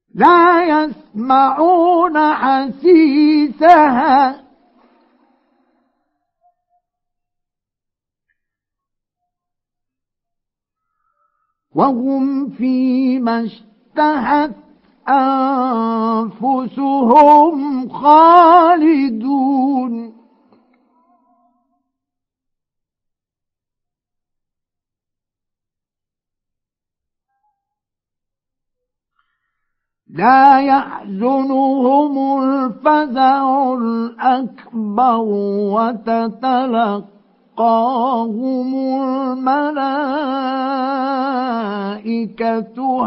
لا يسمعون حسيسها وهم فيما اشتهت أنفسهم خالدون لا يحزنهم الفزع الأكبر وتتلقاهم الملائكة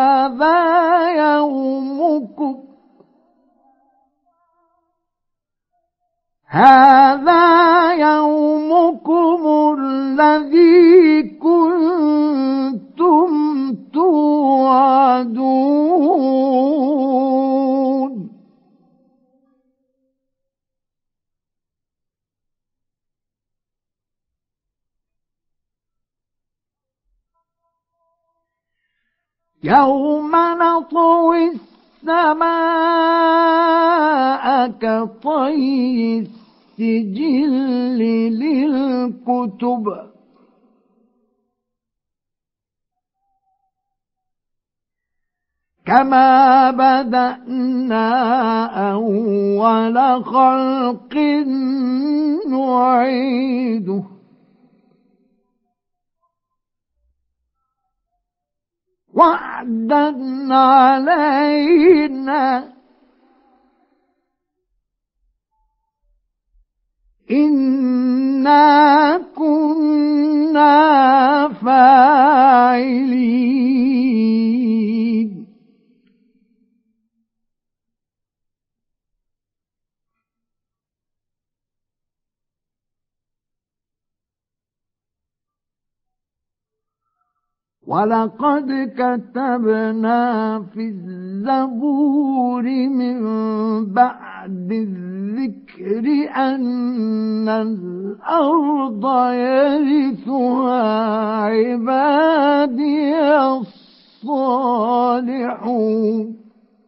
هذا يومكم الذي كنتم توعدون يوم نطوي السماء كطي السجل للكتب كما بدأنا أول خلق نعيده وعدا علينا إنا كنا فاعلين ولقد كتبنا في الزبور من بعد الذكر أن الأرض يرثها عبادي الصالحون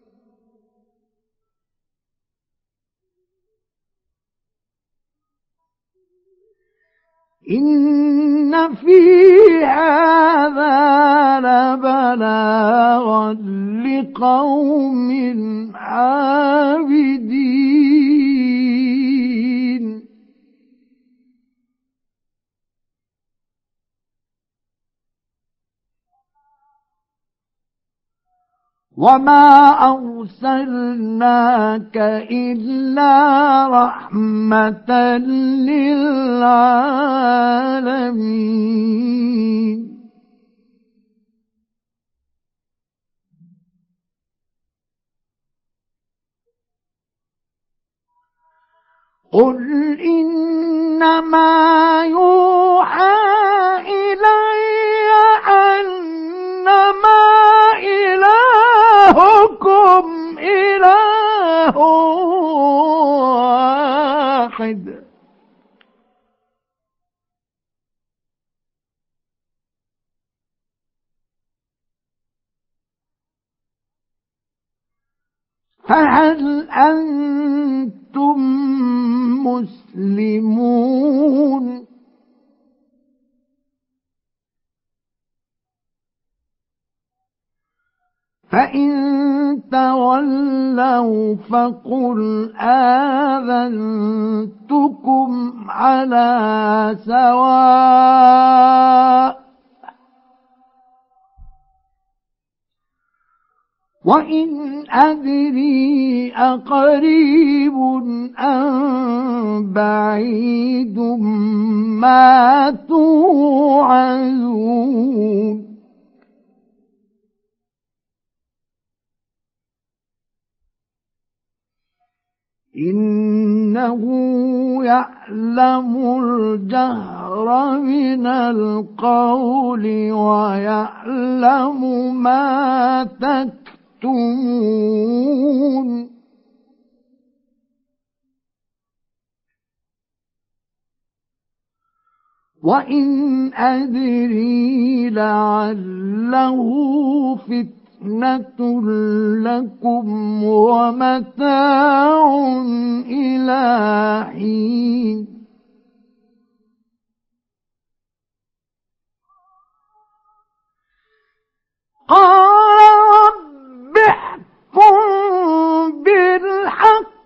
إن في هذا لبلاغا لقوم عابدين وما أرسلناك إلا رحمة للعالمين قل إنما يوحى إلي أنما إلهكم إله واحد فهل أنتم مسلمون فإن تولوا فقل آذنتكم على سواء وإن أدري أقريب أم بعيد ما توعدون إنه يعلم الجهر من القول ويعلم ما تكتمون وإن أدري لعله فتنة زينة لكم ومتاع إلى حين قال رب احكم بالحق